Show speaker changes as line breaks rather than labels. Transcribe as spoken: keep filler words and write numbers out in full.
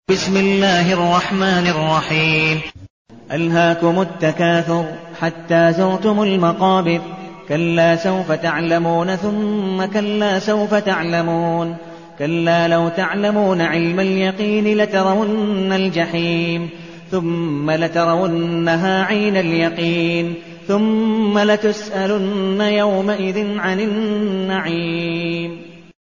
بسم الله الرحمن الرحيم. ألهاكم التكاثر حتى زرتم المقابر، كلا سوف تعلمون ثم كلا سوف تعلمون، كلا لو تعلمون علم اليقين لترون الجحيم ثم لترونها عين اليقين ثم لتسألن يومئذ عن النعيم.